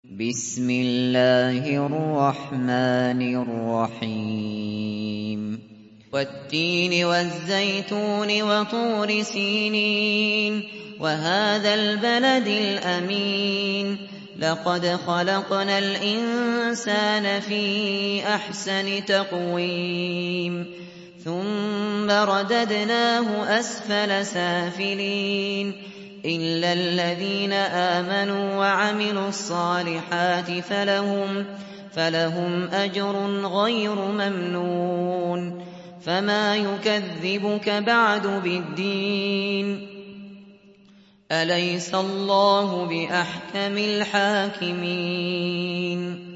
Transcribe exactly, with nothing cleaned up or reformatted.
بسم الله الرحمن الرحيم والتين والزيتون وطور سينين وهذا البلد الأمين لقد خلقنا الإنسان في أحسن تقويم ثم رددناه أسفل سافلين إلا الذين آمنوا وعملوا الصالحات فلهم, فلهم أجر غير ممنون فما يكذبك بعد بالدين أليس الله بأحكم الحاكمين